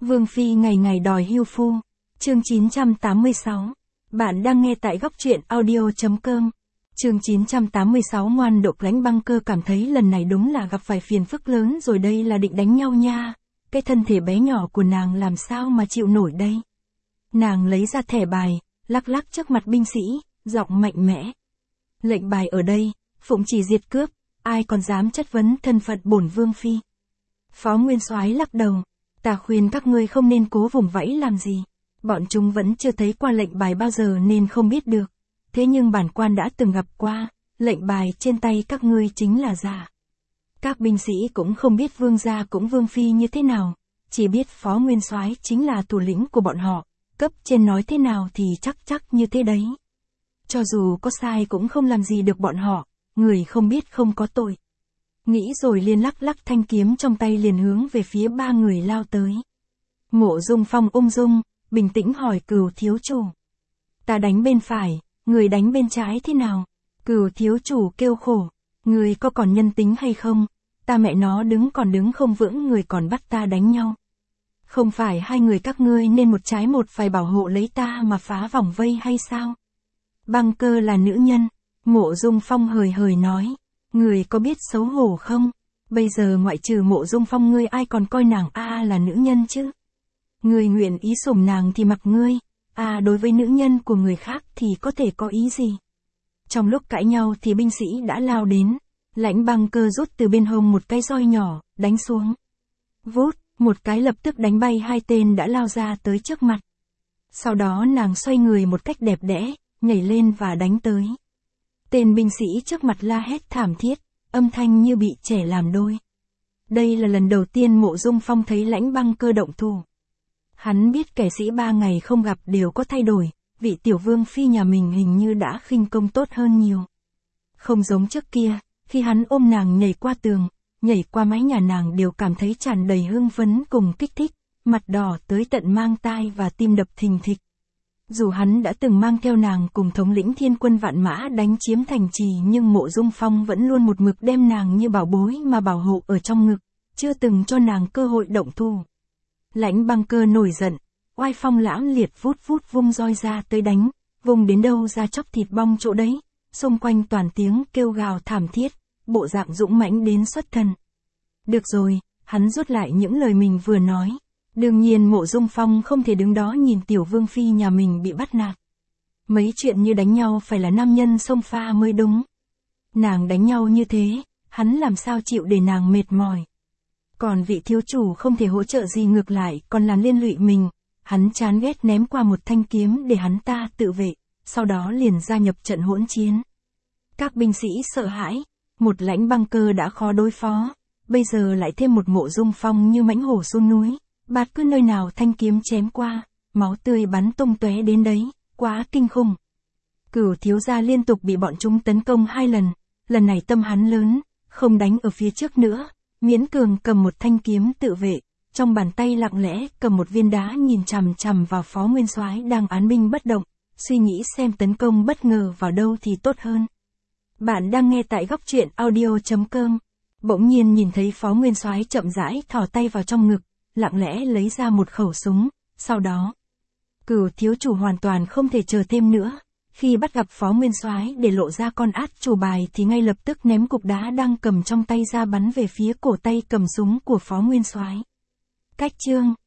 Vương Phi ngày ngày đòi hưu phu. Chương 986. Bạn đang nghe tại góc truyện audio.com. Chương 986 ngoan độ. Lãnh Băng Cơ cảm thấy lần này đúng là gặp phải phiền phức lớn rồi, đây là định đánh nhau nha. Cái thân thể bé nhỏ của nàng làm sao mà chịu nổi đây. Nàng lấy ra thẻ bài, lắc lắc trước mặt binh sĩ, giọng mạnh mẽ. Lệnh bài ở đây, phụng chỉ diệt cướp, ai còn dám chất vấn thân phận bổn Vương Phi. Phó Nguyên Soái lắc đầu. Ta khuyên các ngươi không nên cố vùng vẫy làm gì. Bọn chúng vẫn chưa thấy qua lệnh bài bao giờ nên không biết được. Thế nhưng bản quan đã từng gặp qua, lệnh bài trên tay các ngươi chính là giả. Các binh sĩ cũng không biết vương gia cũng vương phi như thế nào, chỉ biết Phó Nguyên Soái chính là thủ lĩnh của bọn họ, cấp trên nói thế nào thì chắc như thế đấy. Cho dù có sai cũng không làm gì được bọn họ, người không biết không có tội. Nghĩ rồi liền lắc lắc thanh kiếm trong tay liền hướng về phía ba người lao tới. Mộ Dung Phong ung dung, bình tĩnh hỏi Cửu thiếu chủ. Ta đánh bên phải, người đánh bên trái thế nào? Cửu thiếu chủ kêu khổ. Người có còn nhân tính hay không? Ta mẹ nó đứng không vững, người còn bắt ta đánh nhau. Không phải hai người các ngươi nên một trái một phải bảo hộ lấy ta mà phá vòng vây hay sao? Băng Cơ là nữ nhân. Mộ Dung Phong hời nói. Người có biết xấu hổ không? Bây giờ ngoại trừ Mộ Dung Phong ngươi ai còn coi nàng là nữ nhân chứ? Người nguyện ý sủng nàng thì mặc ngươi, đối với nữ nhân của người khác thì có thể có ý gì? Trong lúc cãi nhau thì binh sĩ đã lao đến. Lãnh Băng Cơ rút từ bên hông một cái roi nhỏ, đánh xuống. Vút, một cái lập tức đánh bay hai tên đã lao ra tới trước mặt. Sau đó nàng xoay người một cách đẹp đẽ, nhảy lên và đánh tới. Tên binh sĩ trước mặt la hét thảm thiết, âm thanh như bị trẻ làm đôi. Đây là lần đầu tiên Mộ Dung Phong thấy Lãnh Băng Cơ động thủ. Hắn biết kẻ sĩ 3 ngày không gặp đều có thay đổi, vị tiểu vương phi nhà mình hình như đã khinh công tốt hơn nhiều. Không giống trước kia, khi hắn ôm nàng nhảy qua tường, nhảy qua mái nhà nàng đều cảm thấy tràn đầy hưng phấn cùng kích thích, mặt đỏ tới tận mang tai và tim đập thình thịch. Dù hắn đã từng mang theo nàng cùng thống lĩnh thiên quân vạn mã đánh chiếm thành trì nhưng Mộ Dung Phong vẫn luôn một mực đem nàng như bảo bối mà bảo hộ ở trong ngực, chưa từng cho nàng cơ hội động thủ. Lãnh Băng Cơ nổi giận, oai phong lãng liệt vút vung roi ra tới đánh, vùng đến đâu ra chóc thịt bong chỗ đấy, xung quanh toàn tiếng kêu gào thảm thiết, bộ dạng dũng mãnh đến xuất thần. Được rồi, hắn rút lại những lời mình vừa nói. Đương nhiên Mộ Dung Phong không thể đứng đó nhìn tiểu vương phi nhà mình bị bắt nạt. Mấy chuyện như đánh nhau phải là nam nhân xông pha mới đúng. Nàng đánh nhau như thế, hắn làm sao chịu để nàng mệt mỏi. Còn vị thiếu chủ không thể hỗ trợ gì, ngược lại còn làm liên lụy mình. Hắn chán ghét ném qua một thanh kiếm để hắn ta tự vệ, sau đó liền gia nhập trận hỗn chiến. Các binh sĩ sợ hãi, một Lãnh Băng Cơ đã khó đối phó, bây giờ lại thêm một Mộ Dung Phong như mãnh hổ xuống núi. Bạt cứ nơi nào thanh kiếm chém qua, máu tươi bắn tung tóe đến đấy, quá kinh khủng. Cửu thiếu gia liên tục bị bọn chúng tấn công 2 lần, lần này tâm hắn lớn, không đánh ở phía trước nữa, miễn cường cầm một thanh kiếm tự vệ, trong bàn tay lặng lẽ cầm một viên đá nhìn chằm vào Phó Nguyên Soái đang án binh bất động, suy nghĩ xem tấn công bất ngờ vào đâu thì tốt hơn. Bạn đang nghe tại góc truyện audio.com. Bỗng nhiên nhìn thấy Phó Nguyên Soái chậm rãi thò tay vào trong ngực, lặng lẽ lấy ra một khẩu súng, sau đó Cửu thiếu chủ hoàn toàn không thể chờ thêm nữa, khi bắt gặp Phó Nguyên Soái để lộ ra con át chủ bài thì ngay lập tức ném cục đá đang cầm trong tay ra bắn về phía cổ tay cầm súng của Phó Nguyên Soái. Cách chương